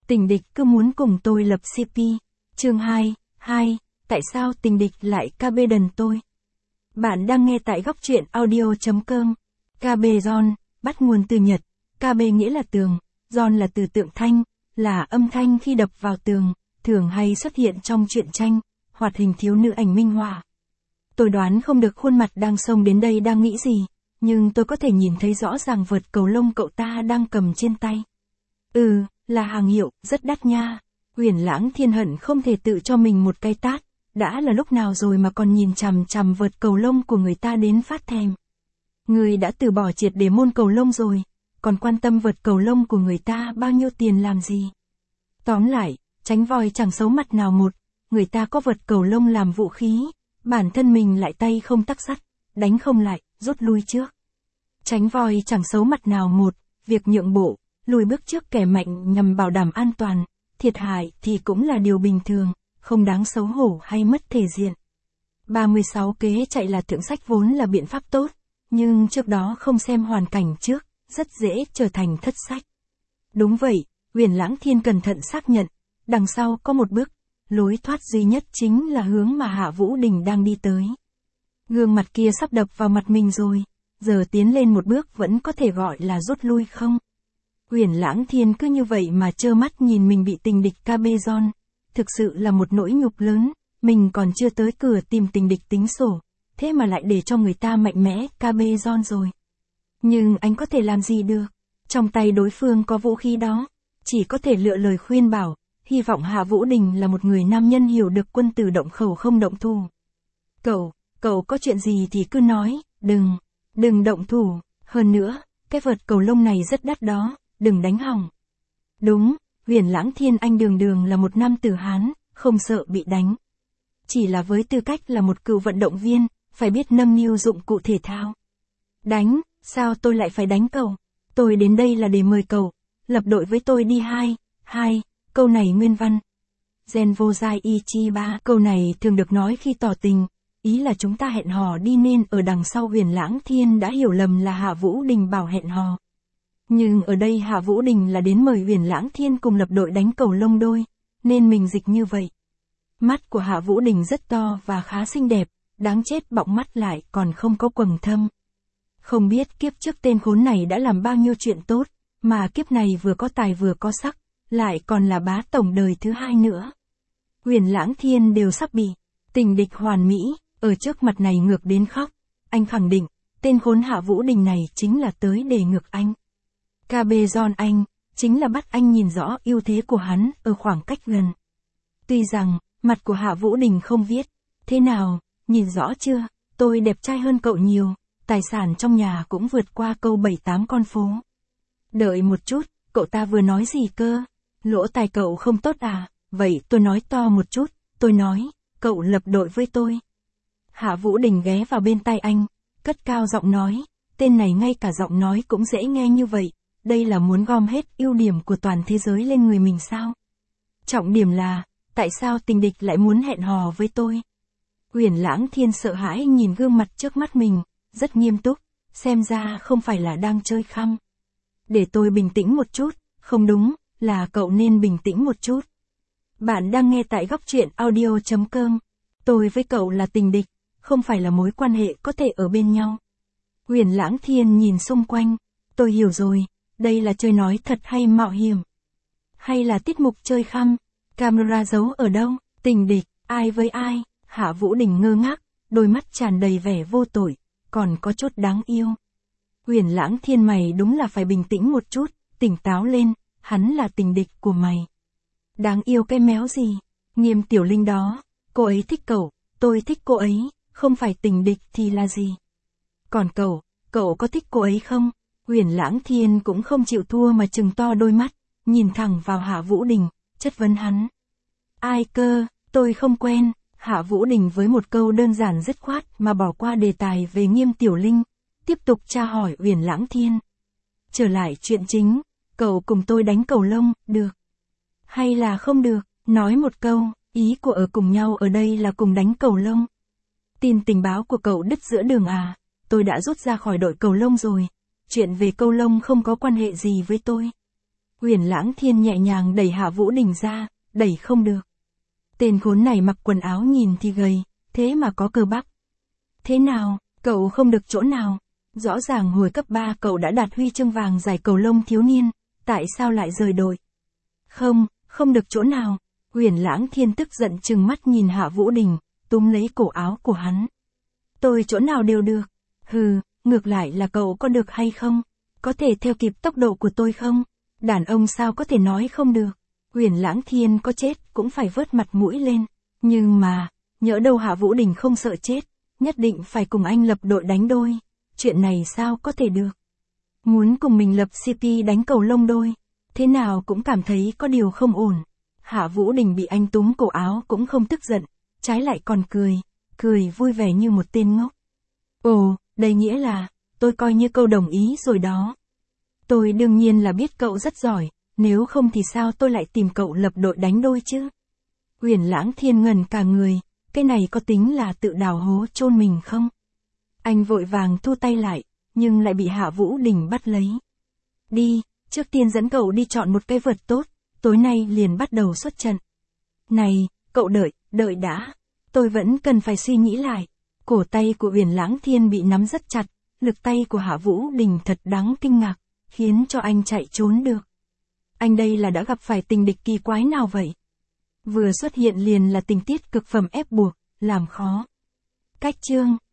Tình địch cứ muốn cùng tôi lập CP. Chương 2, tại sao tình địch lại KB đần tôi? Bạn đang nghe tại góc truyện audio.com. KB John, bắt nguồn từ Nhật. KB nghĩa là tường, John là từ tượng thanh, là âm thanh khi đập vào tường, thường hay xuất hiện trong truyện tranh, hoạt hình thiếu nữ ảnh minh họa. Tôi đoán không được khuôn mặt đang xông đến đây đang nghĩ gì, nhưng tôi có thể nhìn thấy rõ ràng vợt cầu lông cậu ta đang cầm trên tay. Là hàng hiệu, rất đắt nha. Huyền Lãng Thiên hận không thể tự cho mình một cái tát, đã là lúc nào rồi mà còn nhìn chằm chằm vợt cầu lông của người ta đến phát thèm. Người đã từ bỏ triệt để môn cầu lông rồi, còn quan tâm vợt cầu lông của người ta bao nhiêu tiền làm gì? Tóm lại, tránh voi chẳng xấu mặt nào một, người ta có vợt cầu lông làm vũ khí, bản thân mình lại tay không tắc sắt, đánh không lại, rút lui trước. Tránh voi chẳng xấu mặt nào một, việc nhượng bộ, lùi bước trước kẻ mạnh nhằm bảo đảm an toàn, thiệt hại thì cũng là điều bình thường, không đáng xấu hổ hay mất thể diện. 36 kế chạy là thượng sách vốn là biện pháp tốt, nhưng trước đó không xem hoàn cảnh trước, rất dễ trở thành thất sách. Đúng vậy, Huyền Lãng Thiên cẩn thận xác nhận, đằng sau có một bước, lối thoát duy nhất chính là hướng mà Hạ Vũ Đình đang đi tới. Gương mặt kia sắp đập vào mặt mình rồi, giờ tiến lên một bước vẫn có thể gọi là rút lui không? Huyền Lãng Thiên cứ như vậy mà trơ mắt nhìn mình bị tình địch KB John, thực sự là một nỗi nhục lớn, mình còn chưa tới cửa tìm tình địch tính sổ, thế mà lại để cho người ta mạnh mẽ KB John rồi. Nhưng anh có thể làm gì được, trong tay đối phương có vũ khí đó, chỉ có thể lựa lời khuyên bảo, hy vọng Hạ Vũ Đình là một người nam nhân hiểu được quân tử động khẩu không động thủ. Cậu có chuyện gì thì cứ nói, đừng động thủ, hơn nữa, cái vợt cầu lông này rất đắt đó, đừng đánh hỏng. Đúng, Huyền Lãng Thiên anh đường là một nam tử Hán, không sợ bị đánh. Chỉ là với tư cách là một cựu vận động viên, phải biết nâng niu dụng cụ thể thao. Đánh, sao tôi lại phải đánh cậu? Tôi đến đây là để mời cậu, lập đội với tôi đi. Câu này nguyên văn. Genvozai Ichiba, câu này thường được nói khi tỏ tình, ý là chúng ta hẹn hò đi nên ở đằng sau Huyền Lãng Thiên đã hiểu lầm là Hạ Vũ Đình bảo hẹn hò. Nhưng ở đây Hạ Vũ Đình là đến mời Huyền Lãng Thiên cùng lập đội đánh cầu lông đôi, nên mình dịch như vậy. Mắt của Hạ Vũ Đình rất to và khá xinh đẹp, đáng chết bọng mắt lại còn không có quầng thâm. Không biết kiếp trước tên khốn này đã làm bao nhiêu chuyện tốt, mà kiếp này vừa có tài vừa có sắc, lại còn là bá tổng đời thứ hai nữa. Huyền Lãng Thiên đều sắp bị tình địch hoàn mỹ, ở trước mặt này ngược đến khóc, anh khẳng định, tên khốn Hạ Vũ Đình này chính là tới để ngược anh. KB John anh, chính là bắt anh nhìn rõ ưu thế của hắn ở khoảng cách gần. Tuy rằng, mặt của Hạ Vũ Đình không viết, thế nào, nhìn rõ chưa, tôi đẹp trai hơn cậu nhiều, tài sản trong nhà cũng vượt qua câu 7-8 con phố. Đợi một chút, cậu ta vừa nói gì cơ? Lỗ tai cậu không tốt à? Vậy tôi nói to một chút, tôi nói, cậu lập đội với tôi. Hạ Vũ Đình ghé vào bên tai anh, cất cao giọng nói, tên này ngay cả giọng nói cũng dễ nghe như vậy, đây là muốn gom hết ưu điểm của toàn thế giới lên người mình sao? Trọng điểm là, tại sao tình địch lại muốn hẹn hò với tôi? Huyền Lãng Thiên sợ hãi nhìn gương mặt trước mắt mình, rất nghiêm túc, xem ra không phải là đang chơi khăm. Để tôi bình tĩnh một chút, không đúng, là cậu nên bình tĩnh một chút. Bạn đang nghe tại góc truyện audio.com. Tôi với cậu là tình địch, không phải là mối quan hệ có thể ở bên nhau. Huyền Lãng Thiên nhìn xung quanh, tôi hiểu rồi, đây là chơi nói thật hay mạo hiểm? Hay là tiết mục chơi khăm? Camera giấu ở đâu? Tình địch, ai với ai? Hạ Vũ Đình ngơ ngác, đôi mắt tràn đầy vẻ vô tội, còn có chút đáng yêu. Huyền Lãng Thiên mày đúng là phải bình tĩnh một chút, tỉnh táo lên, hắn là tình địch của mày. Đáng yêu cái méo gì? Nghiêm Tiểu Linh đó, cô ấy thích cậu, tôi thích cô ấy, không phải tình địch thì là gì? Còn cậu có thích cô ấy không? Huyền Lãng Thiên cũng không chịu thua mà trừng to đôi mắt, nhìn thẳng vào Hạ Vũ Đình, chất vấn hắn. Ai cơ, tôi không quen. Hạ Vũ Đình với một câu đơn giản dứt khoát mà bỏ qua đề tài về Nghiêm Tiểu Linh, tiếp tục tra hỏi Huyền Lãng Thiên. Trở lại chuyện chính, cậu cùng tôi đánh cầu lông, được? Hay là không được? Nói một câu, ý của ở cùng nhau ở đây là cùng đánh cầu lông. Tin tình báo của cậu đứt giữa đường à? Tôi đã rút ra khỏi đội cầu lông rồi, chuyện về cầu lông không có quan hệ gì với tôi. Huyền Lãng Thiên nhẹ nhàng đẩy Hạ Vũ Đình ra, đẩy không được. Tên khốn này mặc quần áo nhìn thì gầy, thế mà có cơ bắp. Thế nào, cậu không được chỗ nào? Rõ ràng hồi cấp 3 cậu đã đạt huy chương vàng giải cầu lông thiếu niên, tại sao lại rời đội? Không được chỗ nào. Huyền Lãng Thiên tức giận trừng mắt nhìn Hạ Vũ Đình, túm lấy cổ áo của hắn. Tôi chỗ nào đều được. Hừ, ngược lại là cậu có được hay không? Có thể theo kịp tốc độ của tôi không? Đàn ông sao có thể nói không được? Huyền Lãng Thiên có chết cũng phải vớt mặt mũi lên. Nhưng mà, nhỡ đâu Hạ Vũ Đình không sợ chết, nhất định phải cùng anh lập đội đánh đôi. Chuyện này sao có thể được? Muốn cùng mình lập CP đánh cầu lông đôi, thế nào cũng cảm thấy có điều không ổn. Hạ Vũ Đình bị anh túm cổ áo cũng không tức giận, trái lại còn cười vui vẻ như một tên ngốc. Ồ, đây nghĩa là, tôi coi như câu đồng ý rồi đó. Tôi đương nhiên là biết cậu rất giỏi, nếu không thì sao tôi lại tìm cậu lập đội đánh đôi chứ? Huyền Lãng Thiên ngẩn cả người, cái này có tính là tự đào hố chôn mình không? Anh vội vàng thu tay lại, nhưng lại bị Hạ Vũ Đình bắt lấy. Đi, trước tiên dẫn cậu đi chọn một cái vợt tốt, tối nay liền bắt đầu xuất trận. Này, cậu đợi đã. Tôi vẫn cần phải suy nghĩ lại. Cổ tay của Huyền Lãng Thiên bị nắm rất chặt, lực tay của Hạ Vũ Đình thật đáng kinh ngạc, khiến cho anh chạy trốn được. Anh đây là đã gặp phải tình địch kỳ quái nào vậy? Vừa xuất hiện liền là tình tiết cực phẩm ép buộc, làm khó. Cách chương